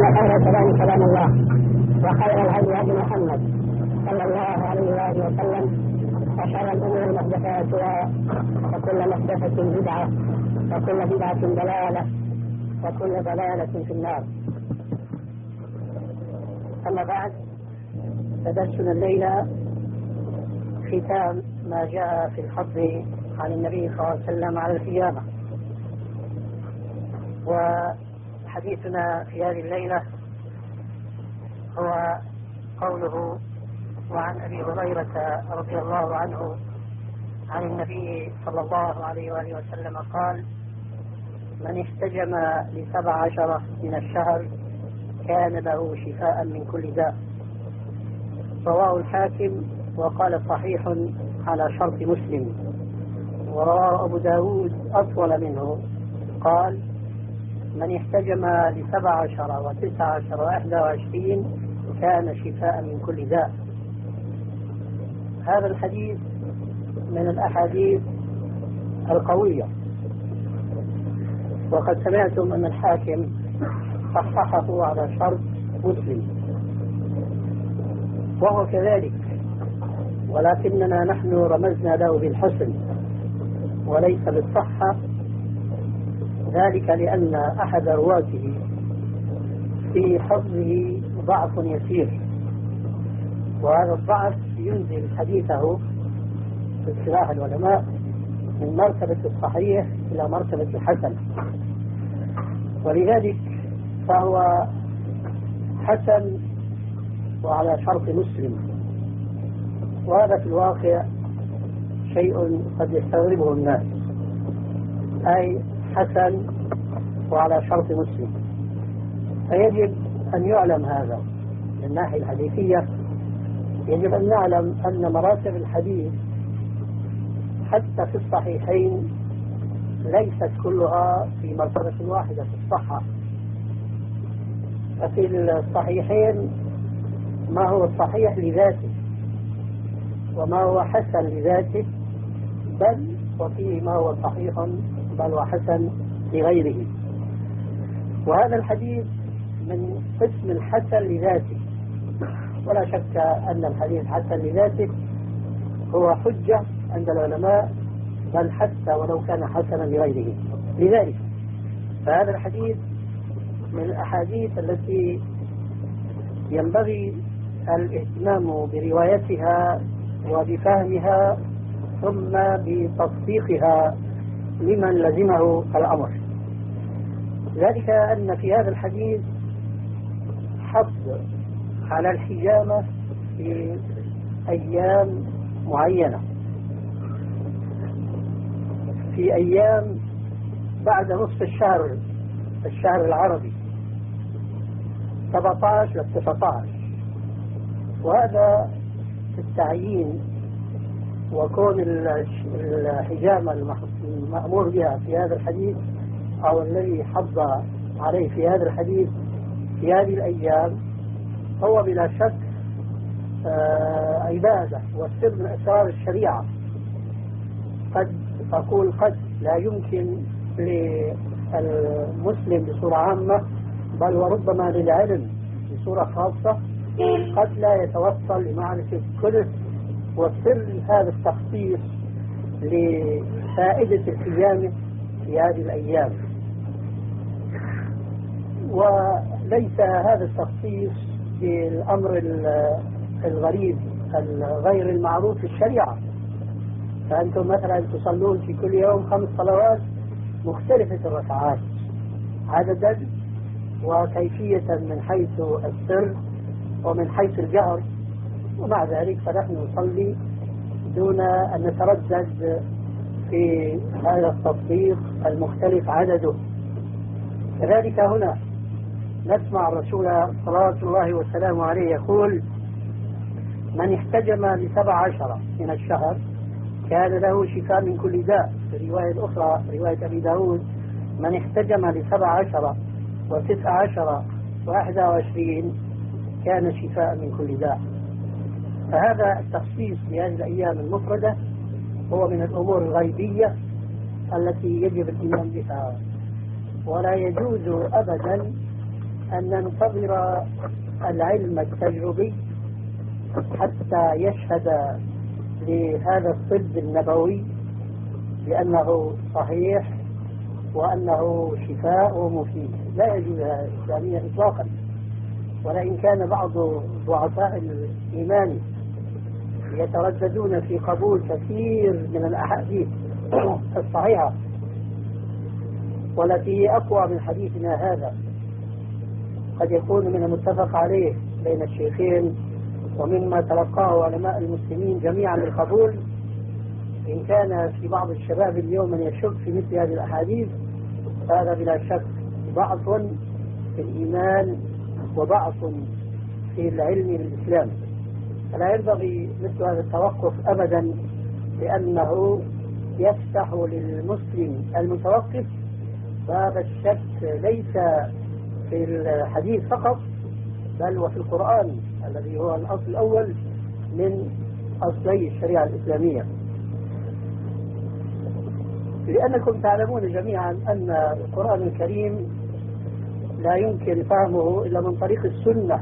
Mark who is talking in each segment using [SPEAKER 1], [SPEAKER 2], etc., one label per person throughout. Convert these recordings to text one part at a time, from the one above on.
[SPEAKER 1] خير الكلام كلام الله، وخير الهدي هدي محمد صلى الله عليه وآله وسلم، وشر الأمور محدثاتها، وكل محدثة بدعة، وكل بدعة ضلالة، وكل ضلالة في النار. أما بعد، فدرسنا الليلة ختام ما جاء في الحظ عن النبي صلى الله عليه وسلم على القيامة. وحديثنا في هذه الليلة هو قوله: وعن أبي هريرة رضي الله عنه عن النبي صلى الله عليه وآله وسلم قال: من احتجم ل17 من الشهر كان له شفاء من كل داء. رواه الحاكم وقال صحيح على شرط مسلم. ورواه أبو داود أطول منه، قال: من احتجم ل17 و19 و21 كان شفاء من كل داء. هذا الحديث من الأحاديث القوية، وقد سمعتم أن الحاكم صححه على شرط مسلم، وهو كذلك، ولكننا نحن رمزنا له بالحسن وليس بالصحة، ذلك لأن أحد رواته في حفظه ضعف يسير، وهذا الضعف ينزل حديثه في اصطلاح العلماء من مرتبة الصحيح إلى مرتبة الحسن، ولذلك فهو حسن وعلى شرط مسلم. وهذا في الواقع شيء قد يستغربه الناس، أي حسن وعلى شرط مسلم. فيجب أن يعلم هذا من الناحية الحديثية. يجب أن نعلم أن مراتب الحديث حتى في الصحيحين ليست كلها في مرتبة واحدة في الصحة. ففي الصحيحين ما هو صحيح لذاته وما هو حسن لذاته، بل وفيه ما هو صحيح بل وحسن لغيره. وهذا الحديث من قسم الحسن لذاته، ولا شك أن الحديث حسن لذاته هو حجة عند العلماء، بل حتى ولو كان حسنا لغيره. لذلك فهذا الحديث من الأحاديث التي ينبغي الاهتمام بروايتها وبفهمها ثم بتصديقها لمن لزمه الأمر. ذلك أن في هذا الحديث حظ على الحجامة في أيام معينة، في أيام بعد نصف الشهر العربي 17 و 19. وهذا التعيين وكون الحجامة المأمور بها في هذا الحديث أو الذي حض عليه في هذا الحديث في هذه الأيام هو بلا شك عبادة وسر من أسرار الشريعة. قد أقول قد لا يمكن للمسلم بصورة عامة، بل وربما للعلم بصورة خاصة، قد لا يتوصل لمعرفة كل وسر هذا التخصيص لفائدة الحجامة في هذه الأيام. وليس هذا التخصيص بالأمر الغريب الغير المعروف في الشريعة. فأنتم مثلا تصلون في كل يوم 5 صلوات مختلفة الركعات عددا وكيفية من حيث السر ومن حيث الجهر، ومع ذلك فنحن نصلي دون أن نتردد في هذا التطبيق المختلف عدده. كذلك هنا نسمع الرسول صلوات الله وسلامه عليه يقول: من احتجم ل17 من الشهر كان له شفاء من كل داء. في رواية أخرى رواية أبي داود: من احتجم ل17 و19 و21 كان شفاء من كل داء. فهذا التخصيص لهذه الأيام المفردة هو من الأمور الغيبية التي يجب الإيمان بها، ولا يجوز أبدا أن ننتظر العلم التجربي حتى يشهد لهذا الطب النبوي بأنه صحيح وأنه شفاء ومفيد. لا يجوز هذا إسلاميا إطلاقا. ولئن كان بعض ضعفاء الإيمان يترددون في قبول كثير من الأحاديث الصحيحة والتي هي أقوى من حديثنا هذا، قد يكون من المتفق عليه بين الشيخين ومما تلقاه علماء المسلمين جميعا بالقبول، إن كان في بعض الشباب اليوم من يشك في مثل هذه الأحاديث فهذا بلا شك ضعف في الإيمان وضعف في العلم الإسلامي. فلا ينبغي مثل هذا التوقف أبدا، لأنه يفتح للمسلم المتوقف باب الشك ليس في الحديث فقط بل وفي القرآن الذي هو الأصل الأول من أصلي الشريعة الإسلامية. لأنكم تعلمون جميعا أن القرآن الكريم لا يمكن فهمه إلا من طريق السنة.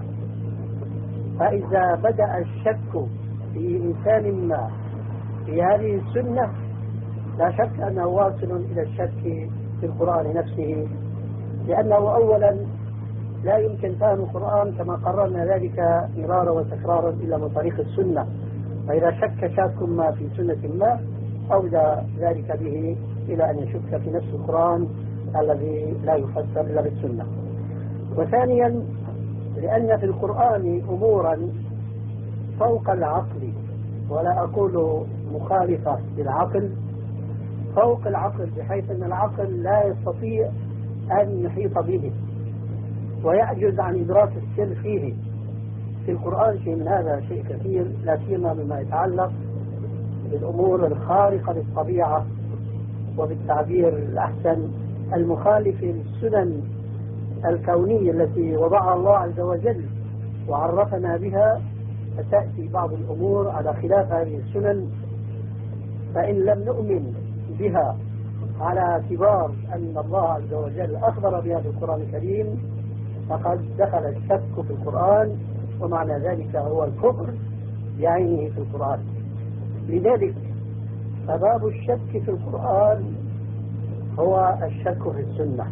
[SPEAKER 1] فإذا بدأ الشك في إنسان ما في هذه السنة لا شك أنه واصل إلى الشك في القرآن نفسه، لأنه أولا لا يمكن فهم القرآن كما قررنا ذلك مرارا وتكرارا إلا من طريق السنة. فإذا شك شاك ما في سنة ما أولى ذلك به إلى أن يشك في نفس القرآن الذي لا يفسر إلا بالسنة. وثانيا لأن في القرآن أمورا فوق العقل، ولا أقول مخالفة للعقل، فوق العقل، بحيث أن العقل لا يستطيع أن يحيط به ويعجز عن إدراك السر فيه. في القرآن شيء من هذا شيء كثير، لا سيما مما يتعلق بالأمور الخارقة للطبيعة وبالتعبير الأحسن المخالف للسنن الكونية التي وضعها الله عز وجل وعرفنا بها. فتأتي بعض الأمور على خلاف هذه السنن، فإن لم نؤمن بها على اعتبار أن الله عز وجل أخبر بها في القرآن الكريم فقد دخل الشك في القرآن، ومعنى ذلك هو الكفر بعينه في القرآن. لذلك فباب الشك في القرآن هو الشك في السنة.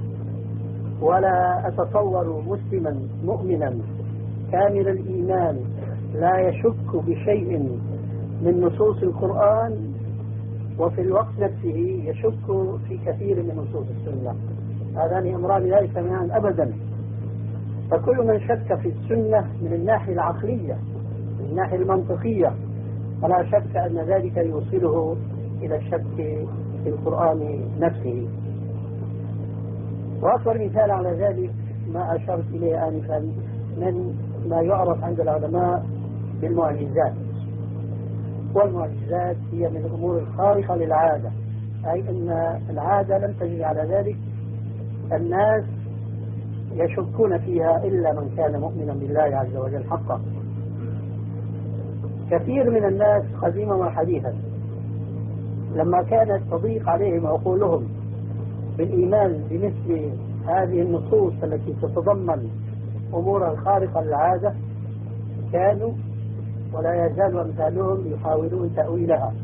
[SPEAKER 1] ولا أتصور مسلما مؤمنا كامل الإيمان لا يشك بشيء من نصوص القرآن وفي الوقت نفسه يشك في كثير من نصوص السنة. هذان أمران لا يجتمعان أبدا. فكل من شك في السنة من الناحية العقلية من الناحية المنطقية فلا شك أن ذلك يوصله إلى الشك في القرآن نفسه. وأكبر مثال على ذلك ما أشرت إليه آنفا من ما يعرف عند العلماء بالمعجزات. والمعجزات هي من الأمور الخارقة للعادة، أي أن العادة لم تجري على ذلك، الناس يشكون فيها إلا من كان مؤمنا بالله عز وجل حقا. كثير من الناس قديما وحديثا لما كانت تضيق عليهم عقولهم بالإيمان بمثل هذه النصوص التي تتضمن أمورا خارقة للعادة كانوا ولا يزال أمثالهم يحاولون تأويلها.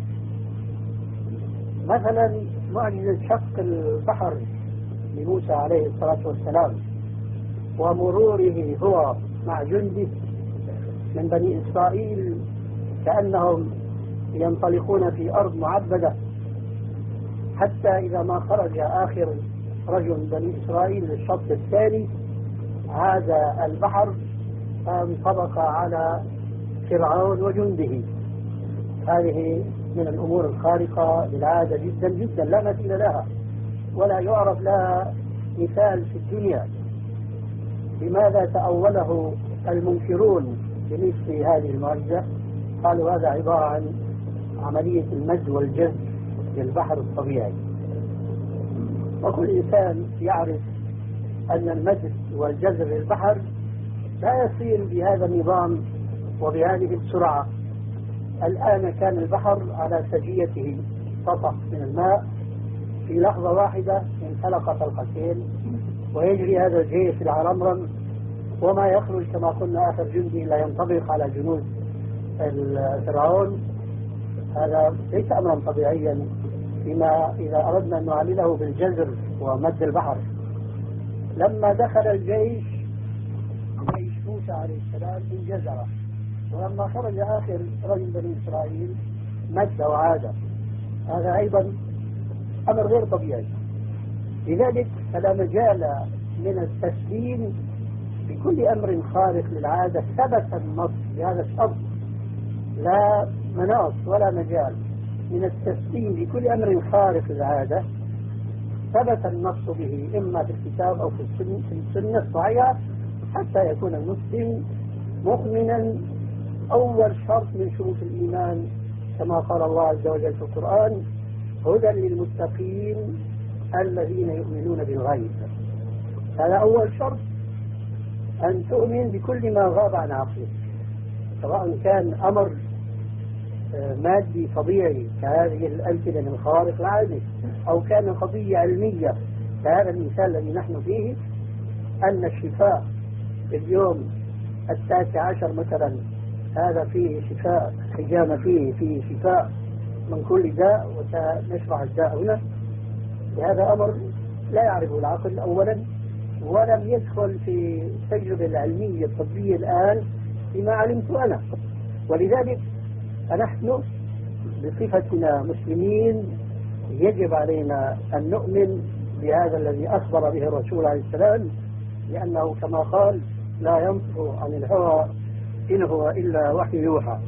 [SPEAKER 1] مثلا معجزة شق البحر لموسى عليه الصلاة والسلام ومروره هو مع جنده من بني إسرائيل كأنهم ينطلقون في أرض معبدة، حتى إذا ما خرج آخر رجل بني إسرائيل للشط الثاني عاد البحر فانطبق على فرعون وجنده. هذه من الأمور الخارقة للعادة جدا جدا لا مثيل لها ولا يعرف لها مثال في الدنيا. لماذا تأوله المنكرون بمثل هذه المعجزة؟ قالوا هذا عبارة عن عملية المد والجذب للبحر الطبيعي. وكل إنسان يعرف أن المد والجذب للبحر لا يصير بهذا النظام وبهذه السرعة. الآن كان البحر على سجيته سطح من الماء، في لحظة واحدة انفلق طلقتين ويجري هذا الجيش العرمرم وما يخرج كما قلنا آخر جندي لا ينطبق على جنود فرعون. هذا ليس أمرا طبيعيا فيما إذا أردنا أن نعلله بالجزر ومد البحر. لما دخل الجيش جيش موسى عليه السلام انجزر، ولما خرج آخر رجل بني إسرائيل مد وعاد. هذا أيضا أمر غير طبيعي. لذلك فلا مجال من التسليم بكل أمر خارق للعادة. ثبت النص بهذا الشرط، لا مناص ولا مجال من التسليم بكل أمر خارق للعادة ثبت النص به إما في الكتاب أو في السنة الصحيحة حتى يكون المسلم مؤمنا. أول شرط من شروط الإيمان كما قال الله عز وجل في القرآن: هدى للمتقين الذين يؤمنون بالغيب. هذا أول شرط، أن تؤمن بكل ما غاب عن عقلك، سواء كان أمر مادي طبيعي كهذه الأمثلة من خوارق العادة، أو كان قضية علمية كهذا المثال الذي نحن فيه، أن الشفاء اليوم 19 مثلا هذا فيه شفاء، حجامة فيه شفاء من كل داء، وسنشرح الداء هنا. هذا أمر لا يعرفه العقل أولا، ولم يدخل في التجربة العلمية الطبية الآن فيما علمت أنا. ولذلك نحن بصفتنا مسلمين يجب علينا أن نؤمن بهذا الذي أخبر به الرسول عليه السلام، لأنه كما قال: لا ينطق عن الهوى إن هو إلا وحي يوحى.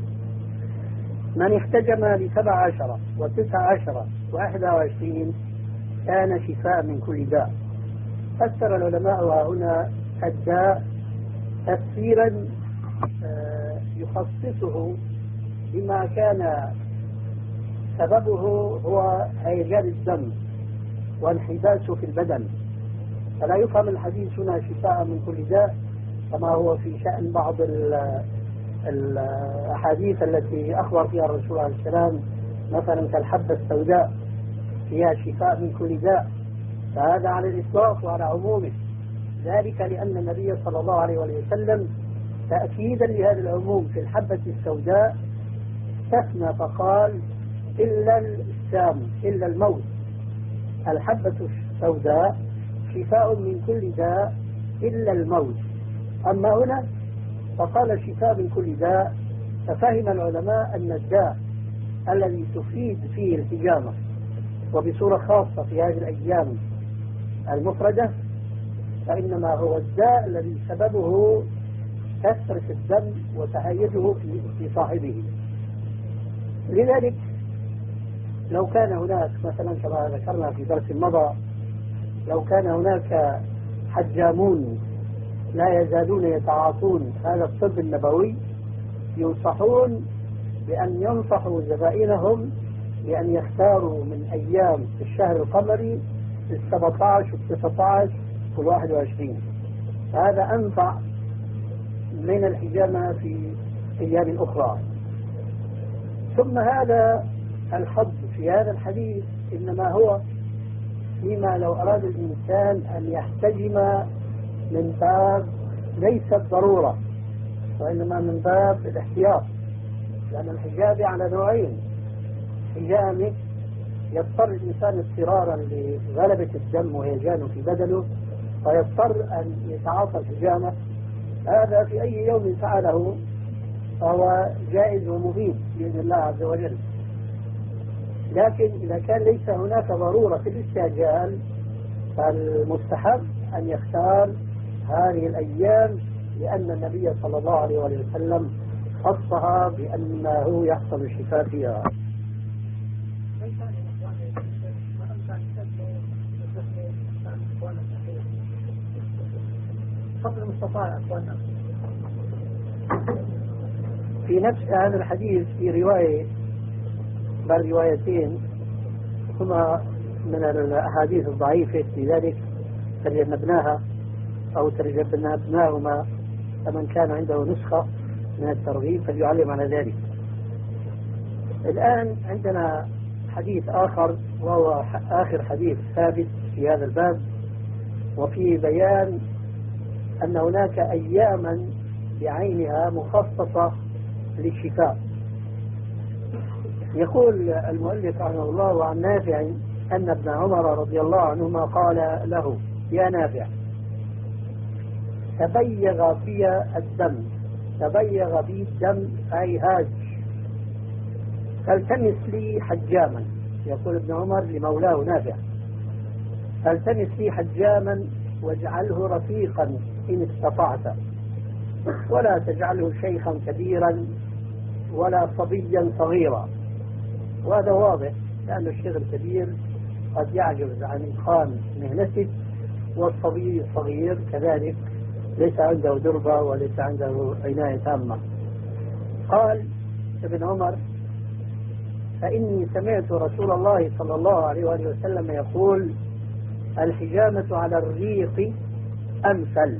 [SPEAKER 1] من احتجم ل17 و19 و21 كان شفاء من كل داء. فسر العلماء هنا الداء تفسيرا يخصصه بما كان سببه هو هيجان الدم وانحباسه في البدن، فلا يفهم الحديث هنا شفاء من كل داء كما هو في شأن بعض الأحاديث التي أخبر فيها الرسول عليه السلام، مثلا كالحبة السوداء فيها شفاء من كل داء، فهذا على الإطلاق وعلى عمومه. ذلك لأن النبي صلى الله عليه وسلم تأكيدا لهذا العموم في الحبة السوداء استثنى فقال: إلا السام، إلا الموت. الحبة السوداء شفاء من كل داء إلا الموت. أما هنا فقال شفاء من كل داء، ففهم العلماء أن الداء الذي تفيد فيه الحجامة وبصورة خاصة في هذه الأيام المفردة فإنما هو الداء الذي سببه كثرة الدم وتهيجه في صاحبه. لذلك لو كان هناك مثلا كما ذكرنا في درس مضى، لو كان هناك حجامون لا يزالون يتعاطون هذا الطب النبوي ينصحون بأن ينصحوا زبائنهم بأن يختاروا من أيام الشهر القمري 17 و19 و21. هذا أنفع من الحجامة في أيام أخرى. ثم هذا الحظ في هذا الحديث إنما هو فيما لو أراد الإنسان أن يحتجم من باب ليس الضرورة وإنما من باب الاحتياط، لأن الحجاب على نوعين: حجامة يضطر الإنسان اضطرارا لغلبة الدم وهيجانه في بدنه فيضطر أن يتعاطى الحجامة، هذا في أي يوم فعله فهو جائز ومفيد بإذن الله عز وجل. لكن إذا كان ليس هناك ضرورة في الاستعجال فالمستحب أن يختار هذه الأيام، لأن النبي صلى الله عليه وسلم خصها بأنه يحصل الشفاء فيها. فضل المستطاع أخوانا. في نفس هذا الحديث في رواية بل روايتين هما من الأحاديث الضعيفة، لذلك تجنبناها أو تجنبناهما، فمن كان عنده نسخة من الترغيب فليعلم على ذلك. الآن عندنا حديث آخر وهو آخر حديث ثابت في هذا الباب، وفيه بيان أن هناك أياما بعينها مخصصة للشفاء. يقول المؤلف رحمه الله عن نافع أن ابن عمر رضي الله عنهما قال له: يا نافع، تبيغ في الدم، تبيغ بي الدم أي هاج، فالتمس لي حجاما. يقول ابن عمر لمولاه نافع: فالتمس لي حجاما واجعله رفيقا إن استطعت، ولا تجعله شيخا كبيرا ولا صبيا صغيرا. وهذا واضح، لأن الشيخ الكبير قد يعجز عن إتقان مهنته، والصبي الصغير كذلك ليس عنده دربة وليس عنده عناية تامة. قال ابن عمر: فإني سمعت رسول الله صلى الله عليه وآله وسلم يقول: الحجامة على الريق أمثل.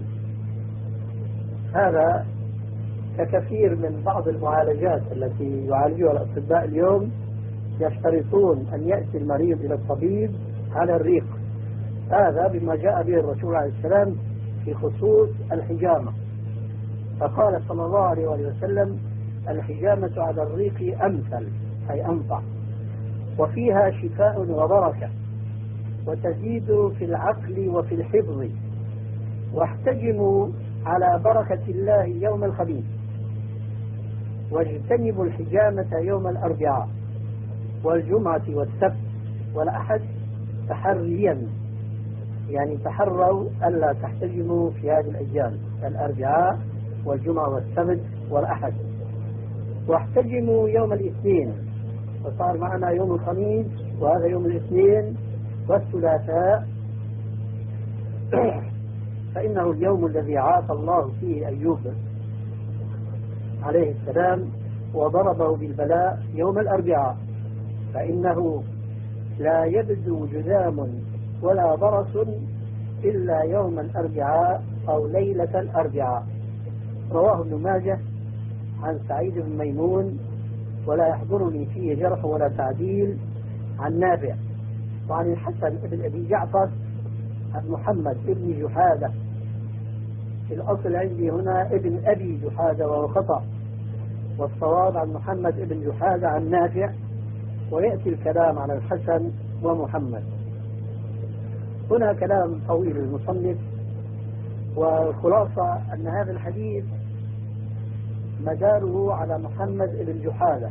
[SPEAKER 1] هذا ككثير من بعض المعالجات التي يعالجها الأطباء اليوم، يشترطون أن يأتي المريض إلى الطبيب على الريق. هذا بما جاء به الرسول عليه السلام في خصوص الحجامة، فقال صلى الله عليه وسلم: الحجامة على الريق أمثل أي أنفع، وفيها شفاء وبركة، وتزيد في العقل وفي الحفظ، واحتجموا على بركة الله يوم الخميس، واجتنبوا الحجامة يوم الأربعاء والجمعة والسبت والأحد تحريا، يعني تحروا ألا تحتجموا في هذه الأيام، الأربعاء والجمعة والسبت والأحد. واحتجموا يوم الاثنين، وصار معنا يوم الخميس وهذا يوم الاثنين والثلاثاء، فإنه اليوم الذي عافى الله فيه أيوب عليه السلام وضربه بالبلاء يوم الأربعاء، فإنه لا يبدو جذام ولا برص إلا يوم الأربعاء أو ليلة الأربعاء. رواه ابن ماجه عن سعيد بن ميمون، ولا يحضرني فيه جرح ولا تعديل، عن نافع، وعن الحسن بن أبي جعفر عن محمد بن جحادة. في الأصل عندي هنا ابن أبي جحادة وهو خطأ، والصواب عن محمد بن جحادة عن نافع، ويأتي الكلام على الحسن ومحمد. هنا كلام طويل المصنف، والخلاصة أن هذا الحديث مداره على محمد بن جحادة.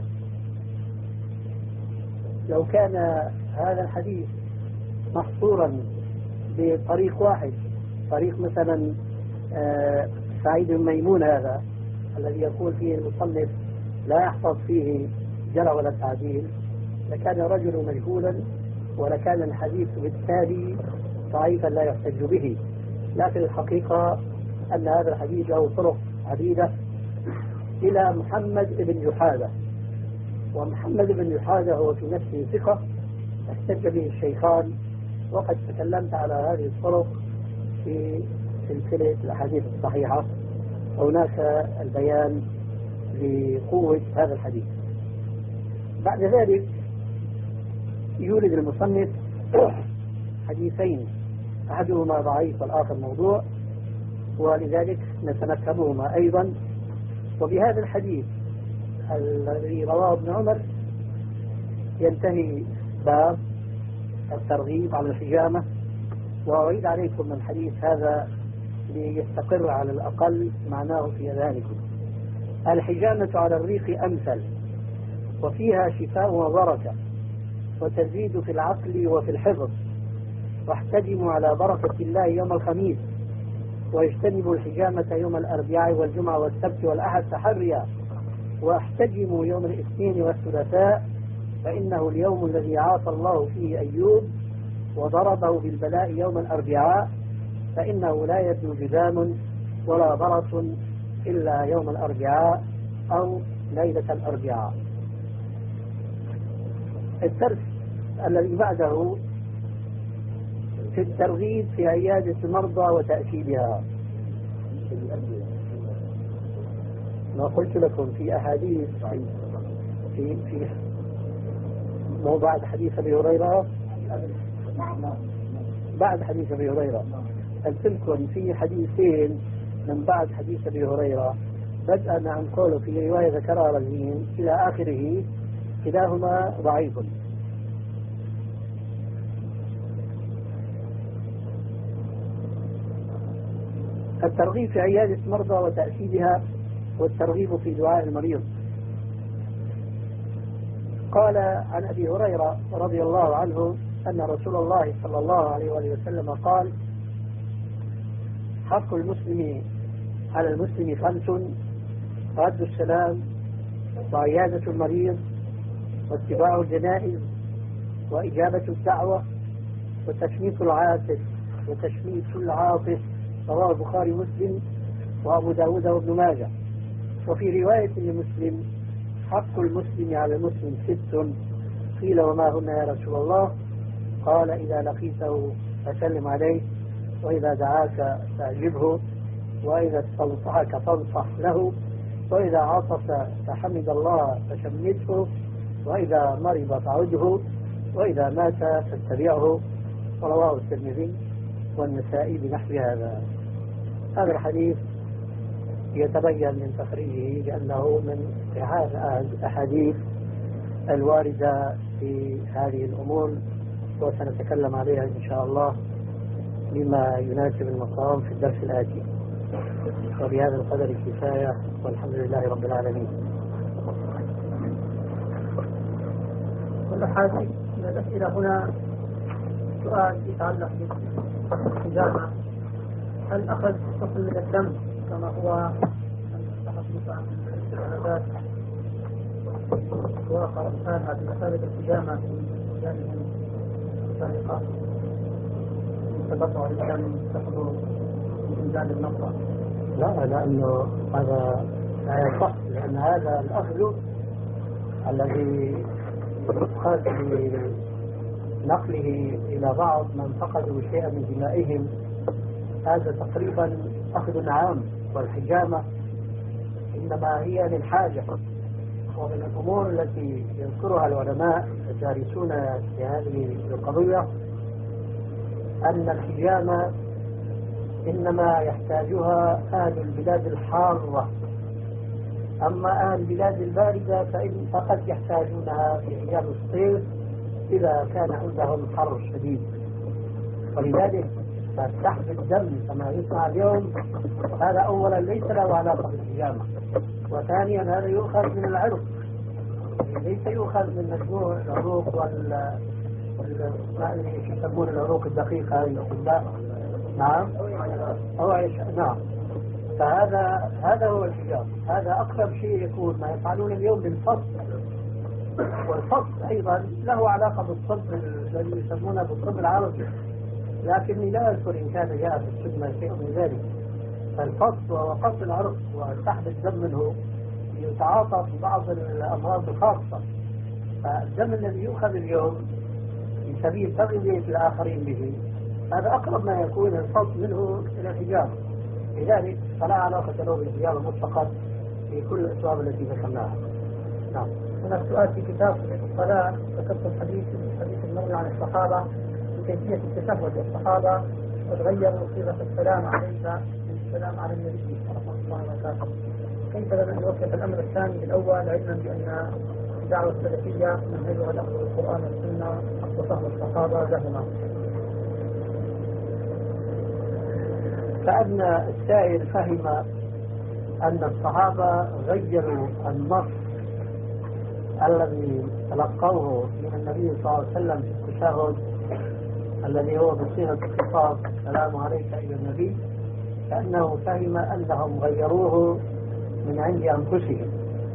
[SPEAKER 1] لو كان هذا الحديث محصورا بطريق واحد، طريق مثلا سعيد بن ميمون هذا الذي يقول فيه المصنف لا يحفظ فيه جرى ولا تعديل، لكان رجل مجهولا، ولكان الحديث بالتالي ضعيفا لا يحتج به. لكن الحقيقة أن هذا الحديث له طرق عديدة إلى محمد بن جحادة، ومحمد بن جحادة هو في نفسه ثقة احتج به الشيخان، وقد تكلمت على هذه الطرق في سلسلة الأحاديث الصحيحة، هناك البيان لقوة هذا الحديث. بعد ذلك يورد المصنف حديثين، أحدهما ضعيف والآخر موضوع، ولذلك نتنكبهما أيضا. وبهذا الحديث الذي رواه ابن عمر ينتهي باب الترغيب على الحجامة. وأعيد عليكم من الحديث هذا ليستقر على الأقل معناه في أذهانكم. الحجامة على الريق أمثل، وفيها شفاء وبركة، وتزيد في العقل وفي الحفظ، واحتجموا على بركة الله يوم الخميس، واجتنبوا الحجامة يوم الأربعاء والجمعة والسبت والأحد تحريا، واحتجموا يوم الاثنين والثلاثاء، فإنه اليوم الذي عافى الله فيه أيوب وضربه بالبلاء يوم الأربعاء، فإنه لا يبدو جذام ولا برص إلا يوم الأربعاء أو ليلة الأربعاء. الدرس الذي بعده في الترغيب في عيادة المرضى وتأكيدها. ما قلت لكم في أحاديث في مو بعد حديث أبي هريرة، بعد حديث أبي هريرة قلت لكم في حديثين من بعد حديث أبي هريرة بدءا عن قوله في رواية ذكرها رزين إلى آخره كلاهما ضعيف. الترغيب في عيادة المرضى وتأكيدها والترغيب في دعاء المريض. قال عن أبي هريرة رضي الله عنه أن رسول الله صلى الله عليه وسلم قال: حق المسلم على المسلم 5: رد السلام، وعيادة المريض، واتباع الجنائز، وإجابة الدعوة، وتشميت العاطف. رواه البخاري ومسلم وأبو داود وابن ماجه. وفي رواية لمسلم: حق المسلم على المسلم 6. قيل: وما هن يا رسول الله؟ قال: إذا لقيته فسلم عليه، وإذا دعاك فأجبه، وإذا استنصحك فانصح له، وإذا عطس فحمد الله فشمته، وإذا مرض فعده، وإذا مات فاتبعه. رواه الترمذي والنسائي بنحو هذا. هذا الحديث يتبين من تخريجه لأنه من الأحاديث الواردة في هذه الأمور، وسنتكلم عليها إن شاء الله بما يناسب المقام في الدرس الآتي. وبهذا القدر كفاية، والحمد لله رب العالمين.
[SPEAKER 2] كل حاجة من الأسئلة هنا سؤال يتعلق بالحجامة: هل أخذ طفل من الدم كما هو المستحق من العبادات وقرأتها بمثابة الحجامة في جانب السرقة تبطع الدم تخرج من جانب النقطة؟
[SPEAKER 1] لا، لأنه هذا لا يصح، لأن هذا الأخذ الذي يؤخذ بنقله إلى بعض من فقدوا شيئا من دمائهم هذا تقريبا أخذ عام، والحجامة إنما هي للحاجة. ومن الأمور التي يذكرها العلماء الدارسون في هذه القضية أن الحجامة إنما يحتاجها أهل البلاد الحارة، أما أهل البلاد الباردة فإن فقط يحتاجونها في أيام الصيف إذا كان عندهم حر شديد. ولذلك فسحب الدم كما يسمع اليوم هذا أولا ليس له علاقة بالحجامة، وثانيا هذا يؤخذ من العرق، ليس يؤخذ من مجموع العروق ما يسمون العروق الدقيقة هذه الأطباء. نعم نعم. فهذا هو الحجاب. هذا أقرب شيء يكون ما يفعلون اليوم بالفصل، والفصل أيضا له علاقة بالطب الذي يسمونه بالطب العربي، لكني لا أذكر إن كان جاء في السنة شيء من ذلك. فالفصل وقص العرق وسحب الدم منه يتعاطى في بعض الأمراض الخاصة. فالدم الذي يؤخذ اليوم في سبيل تغذية الآخرين به هذا أقرب ما يكون الفصل منه إلى الحجاب، لذلك فلا علاقة له بالحجاب مطلقا في كل الأسباب التي ذكرناها. نعم.
[SPEAKER 2] هناك سؤال في كتاب الصلاة ذكرت الحديث المروي عن الصحابة كيفية التشهد للصحابة وتغيروا صيغة السلام عليك من السلام على النبي صلى الله عليه وسلم. كيف لنا نوفق الأمر الثاني الأول علما بأن الدعوة السلفية منهجها الأخذ بالقرآن والسنة وفهم الصحابة لهما؟
[SPEAKER 1] كأن السائل فهم أن الصحابة غيروا النص الذي تلقوه من النبي صلى الله عليه وسلم في التشهد الذي هو بصيغة الخطاب السلام عليك أيها النبي، كأنه فهم أنهم غيروه من عند أنفسهم،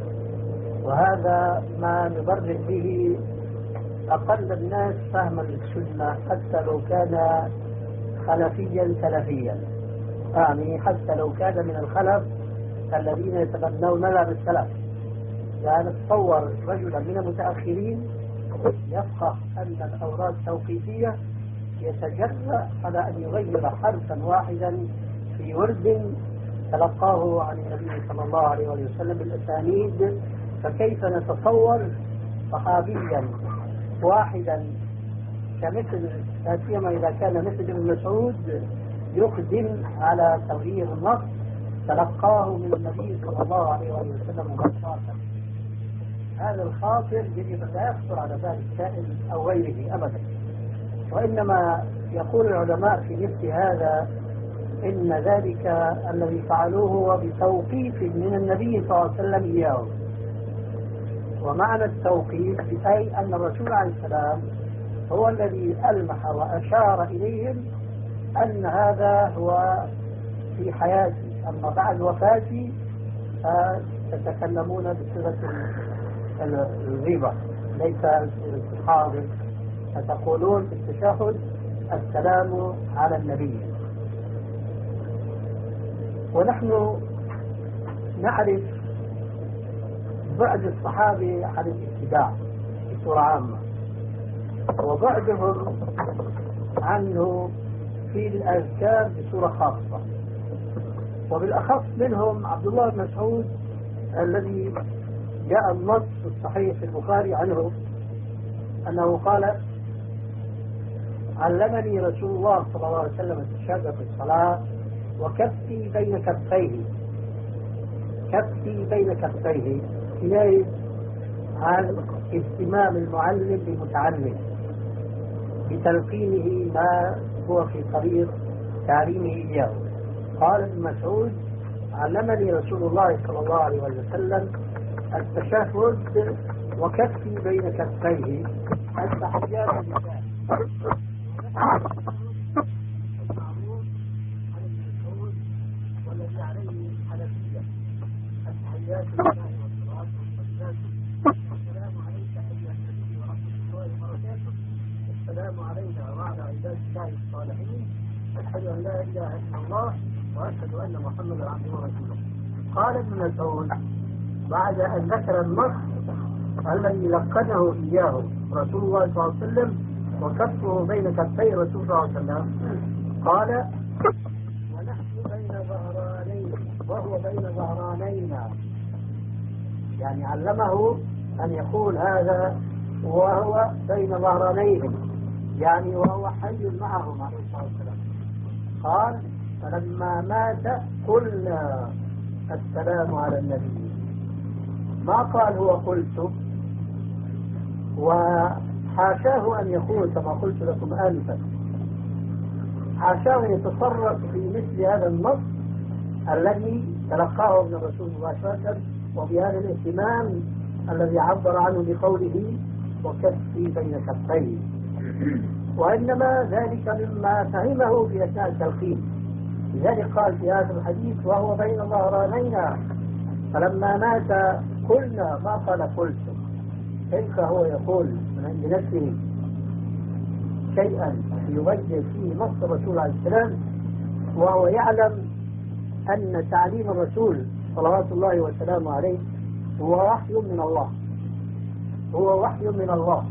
[SPEAKER 1] وهذا ما نبرر به أقل الناس فهما للسنة حتى لو كان خلفيا سلفيا، يعني حتى لو كان من الخلف الذين يتبنون مذهب السلف. يعني تصور رجلا من المتأخرين يفقه أن الأوراد توقيفية يتجرأ على أن يغير حرفا واحدا في ورد تلقاه عن النبي صلى الله عليه وسلم بالأسانيد. فكيف نتصور صحابيا واحدا كمثل سيما إذا كان مثل ابن مسعود يقدم على تغيير النص تلقاه من النبي صلى الله عليه وسلم مباشرة. هذا الخاطر يجب أن لا يخطر على بال السائل أو غيره أبدا، وإنما يقول العلماء في مثل هذا إن ذلك الذي فعلوه هو بتوقيف من النبي صلى الله عليه وسلم إياه. ومعنى التوقيف أي أن الرسول عليه السلام هو الذي ألمح وأشار إليهم أن هذا هو في حياتي، أما بعد وفاتي فتتكلمون بصيغة الغيبة ليس الحاضر، فتقولون في التشهد السلام على النبي. ونحن نعرف بعد الصحابة عن الاتباع بصورة عامة، وبعدهم عنه في الأذكار بصورة خاصة، وبالأخص منهم عبد الله بن مسعود الذي جاء النص الصحيح في البخاري عنه أنه قال: علمني رسول الله صلى الله عليه وسلم التشهد في الصلاة وكفي بين كفيه. كفي بين كفيه كناية عن اهتمام المعلم بالمتعلم بتلقينه ما هو في طريق تعليمه إياه. قال ابن مسعود: علمني رسول الله صلى الله عليه وسلم التشهد وكفي بين كفيه التحيات لله. والذي عليه حنفية التحيات لله والصلاة والسلام والسلام عليك أيها النبي ورحمة الله وبركاته، السلام علينا وعلى عباد الله الصالحين، أشهد أن لا إله إلا الله وأشهد أن محمدا عبده ورسوله. قال ابن مسعود بعد أن ذكر النص الذي لقنه إياه رسول الله صلى الله عليه وسلم وكفه بين كفي رسول الله صلى الله عليه وسلم، قال: ونحن بين ظهرانين وهو بين ظهرانينا. يعني علمه أن يقول هذا وهو بين ظهرانيهم، يعني وهو حي معهم عليه الصلاة والسلام. قال: فلما مات قلنا السلام على النبي. ما قال هو قلت، وحاشاه أن يقول كما قلت لكم آنفا، حاشاه أن يتصرف في مثل هذا النص الذي تلقاه ابن الرسول مباشرة وبهذا الاهتمام الذي عبر عنه بقوله وكفي بين كفيه، وإنما ذلك مما فهمه في أثناء التلقين. لذلك قال في هذا الحديث: وهو بين ظهرانينا فلما مات قلنا. ما قال قلت. كيف هو يقول من عند نفسه شيئا يبين فيه نص الرسول عليه السلام وهو يعلم أن تعليم الرسول صلوات الله وسلامه عليه هو وحي من الله، هو وحي من الله.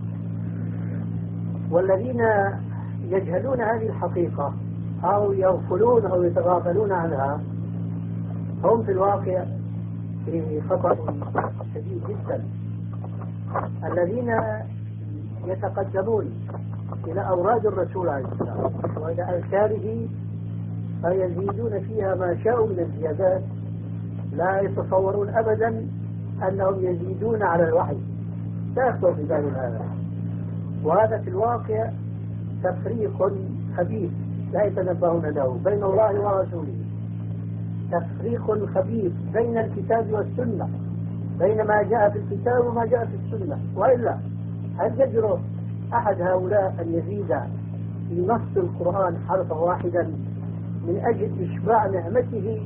[SPEAKER 1] والذين يجهلون هذه الحقيقة أو يغفلون أو يتغافلون عنها هم في الواقع في خطأ شديد جدا. الذين يتقدمون إلى أوراد الرسول عليه السلام وإلى أذكاره فيزيدون فيها ما شاءوا من الزيادات، لا يتصورون أبدا أنهم يزيدون على الوحي، لا يخطر في بالهم هذا. وهذا في الواقع تفريق خبيث لا يتنبهون له بين الله ورسوله، تفريق خبيث بين الكتاب والسنة، بين ما جاء في الكتاب وما جاء في السنة. وإلا هل يجرؤ أحد هؤلاء أن يزيد في نص القرآن حرفا واحدا من أجل إشباع نعمته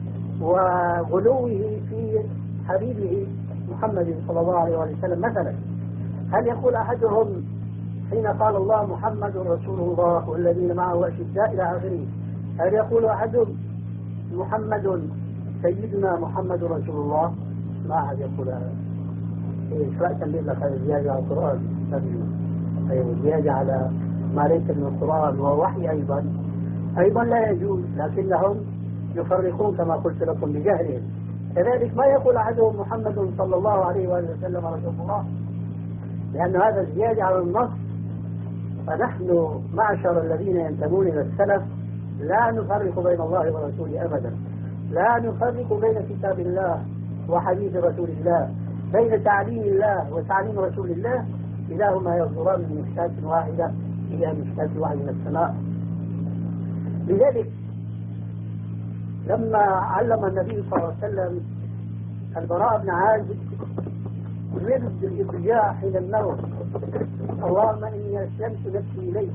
[SPEAKER 1] وغلوه في حبيبه محمد صلى الله عليه وسلم؟ مثلا هل يقول أحدهم حين قال الله محمد رسول الله والذين معه أشداء إلى آخره، هل يقول أحدهم محمد سيدنا محمد رسول الله؟ ما أحد يقول هذا. إيش رأيك اللي لك زيادة على القرآن؟ زيادة على ما ليس من القرآن ووحي أيضا لا يجوز، لكنهم يفرقون كما قلت لكم بجهلهم. كذلك ما يقول أحدهم محمد صلى الله عليه وسلم رسول الله، لأن هذا زيادة على النص. فنحن معشر الذين ينتمون إلى السلف لا نفرق بين الله ورسوله أبدا، لا نفرق بين كتاب الله وحديث رسول الله، بين تعليم الله وتعليم رسول الله، كلاهما يصدران من مشكاة واحدة إلى مشكاة واحدة من السماء. لذلك لما علم النبي صلى الله عليه وسلم البراء بن عازب يرد بالإضجاع حين النوم: اللهم إني أسلمت نفسي إليك.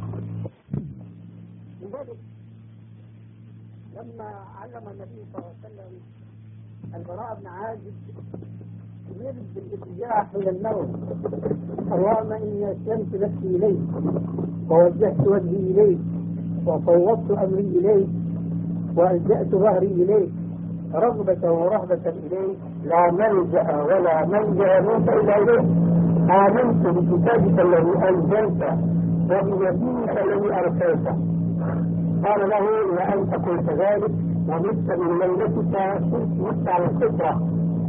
[SPEAKER 1] لذلك لما علم النبي صلى الله عليه وسلم البراء بن عازب يرد بالإضجاع حين النوم: اللهم إني أسلمت نفسي إليك ووجهت وجهي إليك وفوضت أمري إليك وألجأت ظهري إليك رغبة ورهبة إليك، لا ملجأ ولا ملجأ منك إلا إليك. آمنت بكتابك الذي أنزلت وبنبيك الذي أرسلته. قال له: وأنت قلت ذلك ومت من ليلتك مت على الفطرة.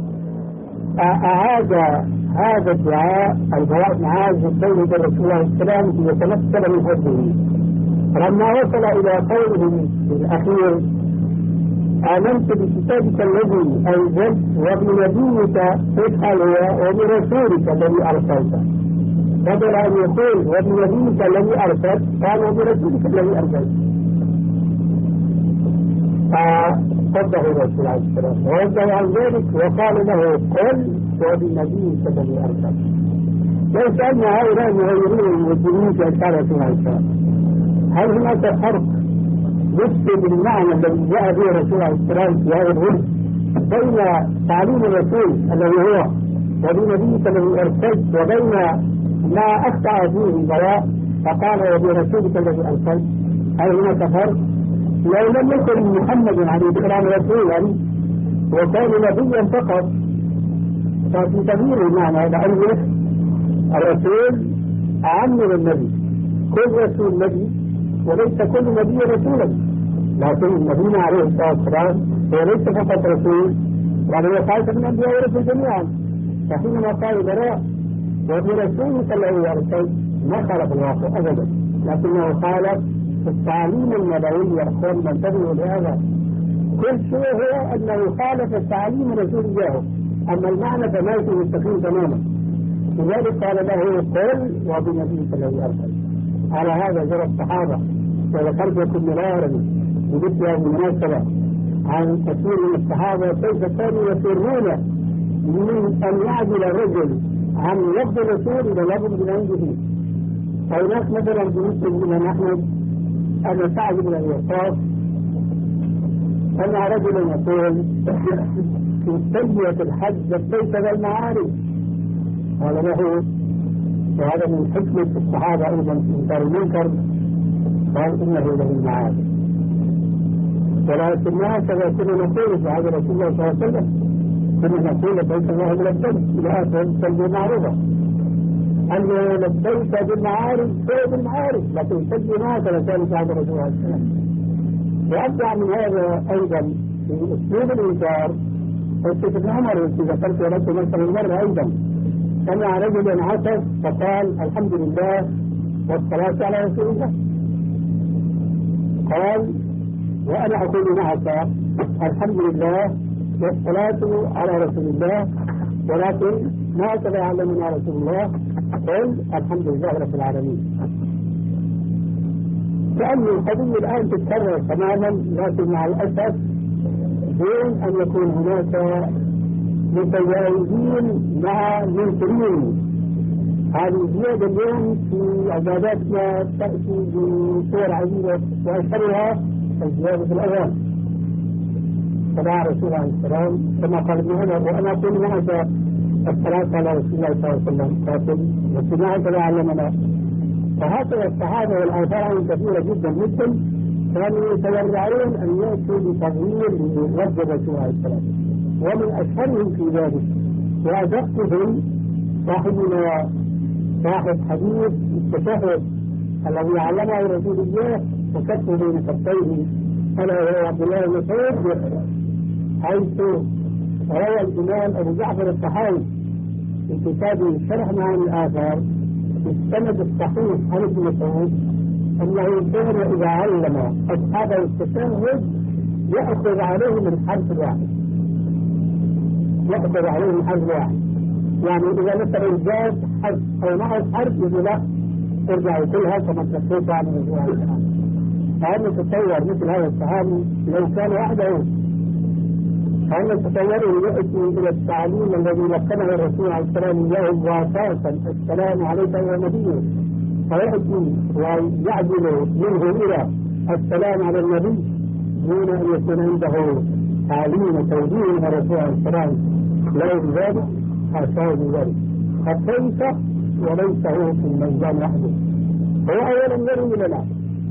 [SPEAKER 1] أعاد هذا الدعاء البراء بن عازب بين الرسول عليه السلام يتمثل من وجهه لما وصل إلى قوله الأخير: آمنت بكتابك الذي أنزلت وبنبيك وبرسولك الذي أرسلته. بدل أن يقول وبنبيك الذي أرسلت قال وبرسولك الذي أرسلت. فصدق الرسول عليه السلام ورجع عن ذلك وقال له: قل وبنبيك الذي أرسلت. لو سألنا هؤلاء المغيرين المسلمين في أشعار الرسول عليه السلام: هل هناك فرق يفسد المعنى الذي جاء به الرسول عليه السلام في هذا الرسل بين تعليم الرسول الذي هو وبنبيك الذي أرسلت وبين ما أخطأ فيه البراء فقال وبرسولك الذي أرسلت؟ هل هناك فرق؟ لو لم يكن محمد عليه السلام رسولا وكان نبيا فقط ففي تغيير المعنى لأن الرسول أعم من النبي. كل رسول نبي وليس كل نبي رسولا، لكن النبي عليه الصلاة والسلام هو ليس فقط رسول بل هو خالق من الأنبياء والرسل جميعا. فحينما قال براء وبرسولك الذي أرسلت ما خالف الواقع أبدا، لكنه خالف التعليم النبوي. يا أخوان انتبهوا لهذا، كل شيء هو أنه خالف التعليم الرسول جاءه، أما المعنى فما في مستقيم تماما. لذلك قال له: قل وبنبيك الذي أرسلت. على هذا جرى الصحابة، وذكرت لكم مرارا بمثل هذه المناسبة عن كثير من الصحابة كيف كانوا يفرون من أن يعدل الرجل عن لفظ الرسول إلى لفظ من عنده. هناك مثلا بالنسبة لنا نحن أن سعد بن أبي وقاص أن رجلا يقول في تلبية الحج لبيك بالمعارف، قال له وهذا من حكمة الصحابة أيضا في إنكار المنكر، قال إنه له المعارف. ولكن هكذا كنا نقول في عهد رسول الله صلى الله عليه وسلم، كنا نقول لبيك اللهم لبيك إلى آخر التلبية معروفة. أن لبيك بالمعارف هو بالمعارف، لكن التلبية ما هكذا كان في عهد رسول الله صلى الله عليه وسلم. وأبدع من هذا أيضا في أسلوب الإنكار قصة ابن عمر التي ذكرت لكم مثلا مرة أيضا، سمع رجلا عطس فقال الحمد لله والصلاة على رسول الله. قال وأنا أقول معك الحمد لله والصلاة على رسول الله، ولكن ما هكذا علمنا رسول الله، قل الحمد لله رب العالمين. كأن القضية الآن تتكرر تماما، لكن مع الأسف دون أن يكون هناك متجاوزين مع منكرين. هذه الزيادة اليوم في عباداتنا تأتي بصور عديدة وأشهرها الزيادة في الأذان. فدعا رسول عليه السلام كما قال ابن عمر وأنا أقول معك الصلاة على رسول الله صلى الله عليه وسلم، لكن ما هكذا علمنا. فهكذا الصحابة والآثار عنهم كثيرة جدا مثل كانوا يتورعون أن يأتوا بتغيير لرد الرسول عليه السلام، ومن أشهرهم في ذلك وأدقهم صاحبنا صاحب حديث التشهد الذي علمه رسول الله وكتبه بين كتفيه، ألا وهو عبد الله بن مسعود، حيث روى الإمام أبو جعفر الطحاوي في كتابه شرح معاني الآثار بالسند الصحيح عن ابن مسعود أنه كان إذا علم أصحابه التشهد
[SPEAKER 3] يأخذ عليه من حرف واحد، يأخذ عليه من حرف واحد. يعني إذا مثلا زاد حرف أو نقص حرف يقول لا ارجع كلها كما تفسير عن الرسول عليه السلام. فهل نتصور مثل هذا الصحابي لو كان وحده، هل نتصوره يأتي إلى التعليم الذي لقنه الرسول عليه السلام إياه واساسا السلام عليك يا نبي، فيأتي ويعدل منه إلى السلام على النبي دون أن يكون عنده تعليم وتوجيه من الرسول عليه السلام لا بذلك حاشاه بذلك. فكيف وليس هو في الميدان وحده؟ هو أولا يروي لنا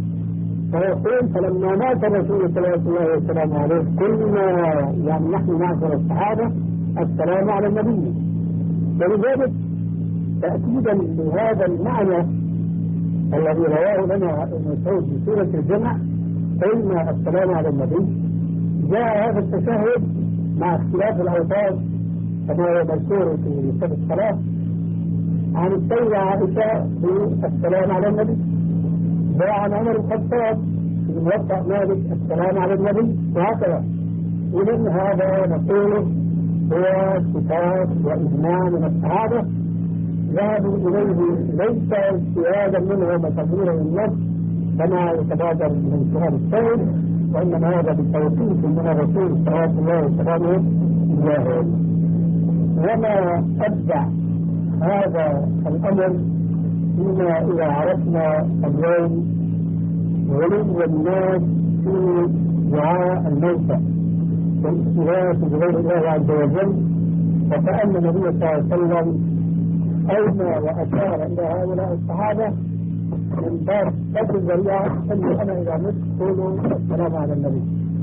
[SPEAKER 3] فيقول فلما مات الرسول صلى الله عليه وسلم عليه قلنا يعني نحن معشر الصحابة السلام على النبي. ولذلك تأكيدا لهذا المعنى الذي رواه لنا ابن مسعود في سورة الجمع قلنا السلام على النبي، جاء هذا التشهد مع اختلاف الألفاظ كما هو مذكور في كتاب الصلاة عن السيدة عائشة بالسلام على النبي، وعن عمر الخطاب في موطأ مالك السلام على النبي، وهكذا. إذن هذا نقوله هو كتاب وإجماع من الصحابة ذهبوا إليه ليس اجتهادا منهم وتغييرا للنفس كما يتبادر من سؤال السائل، وإنما هذا بتوفيق من الرسول صلى الله عليه وسلم إياه. وما أتبع هذا الأمر فيما إذا عرفنا اليوم غلو الناس في دعاء الموتى والاستغاثة بغير الله عز وجل، وكأن النبي صلى الله عليه وسلم أومى وأشار إلى هؤلاء الصحابة من باب قدر الذريعة أني أنا إذا مت قولوا السلام على النبي.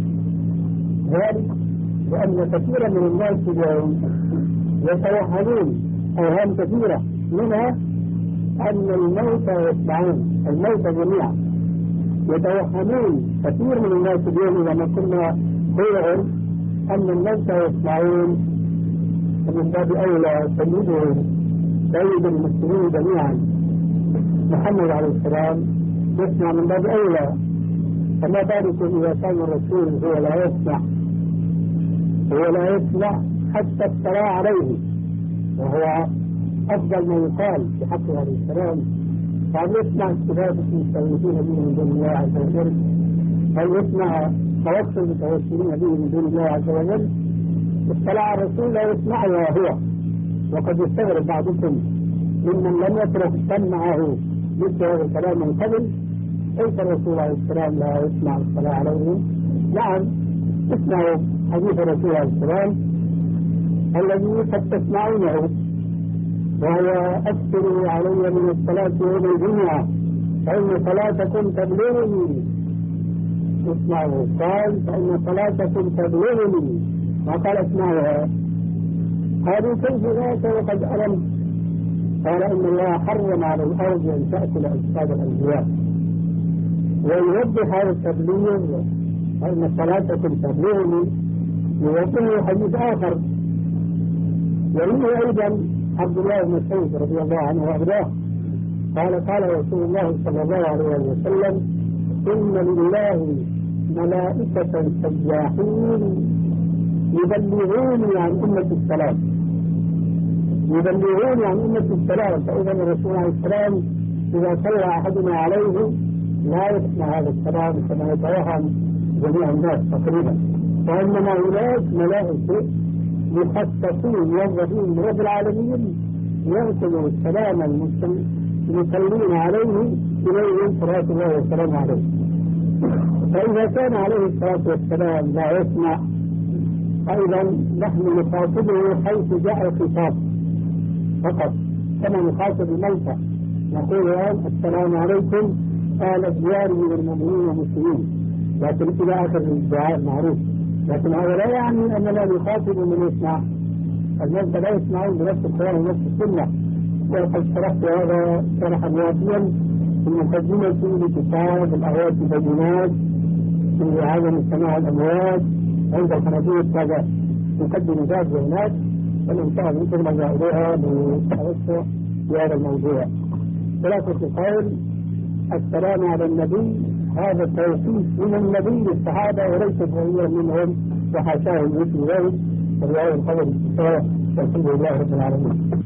[SPEAKER 3] ذلك لأن كثيرا من الناس اليوم يتوهمون أوهام كثيرة، منها أن الموتى يسمعون، الموتى جميعا يتوهمون. كثير من الناس اليوم لما كنا خيرهم أن الموتى يسمعون، ومن باب أولى سيد المسلمين جميعا محمد عليه السلام يسمع من باب أولى، فما بالك إذا كان الرسول هو لا يسمع حتى الصلاة عليه، وهو أفضل ما يقال في حقه عليه السلام. فهل يسمع استغاثة المستغيثين به من دون الله عز وجل؟ هل يسمع توسل المتوسلين به من دون الله عز وجل؟ الصلاة على الرسول لا يسمعها هو. وقد يستغرب بعضكم ممن لم يترك سمعه مثل هذا الكلام من قبل، كيف الرسول عليه السلام لا يسمع الصلاة عليه؟ نعم اسمعوا حديث الرسول عليه السلام الذي قد تسمعونه، وهو أكثروا علي من الصلاة يوم الجمعة فإن صلاتكم تبلغني. اسمعوا، قال فإن صلاتكم تبلغني، ما قال اسمعوها. قالوا كيف ذاك وقد ألمت؟ قال إن الله حرم على الأرض أن تأكل أجساد الأنبياء. ويوضح هذا التبليغ فإن صلاتكم تبلغني يوضحه حديث آخر يرويه أيضا عبد الله بن مسعود رضي الله عنه وأرضاه قال رسول الله صلى الله عليه وسلم إن لله ملائكة سياحين يبلغوني عن أمة السلام، يبلغوني عن أمة السلام. فإذا الرسول عليه السلام إذا صلى أحدنا عليه لا يسمع هذا السلام كما يتوهم جميع الناس تقريبا، وإنما هناك ملائكة مخصصين موظفين من رب العالمين ينقلوا السلام المصلين عليه إليهم صلاة الله والسلام عليه. فإذا كان عليه الصلاة والسلام لا يسمع، أيضا نحن نخاطبه حيث جاء الخطاب فقط كما نخاطب الموتى، نقول الآن السلام عليكم آل ديار من المؤمنين والمسلمين، لكن إلى آخر الدعاء المعروف. لكن هذا لا يعني أننا نخاطب من يسمع، الموتى لا يسمعون بنفس القرآن ونفس السنة. وقد شرحت هذا شرحا وافيا في مقدمة لكتاب الآيات البينات في عدم سماع الأموات عند الحنفية كذا مقدم ذات وهناك، فإن شاء الله يمكن نرجع إليها للتوسع في هذا الموضوع. ثلاثة قول: السلام على النبي هذا توصيف من النبي للصحابة وليس تغييرا منهم وحاشاه مثل ذلك. والله القدر والحمد لله رب العالمين.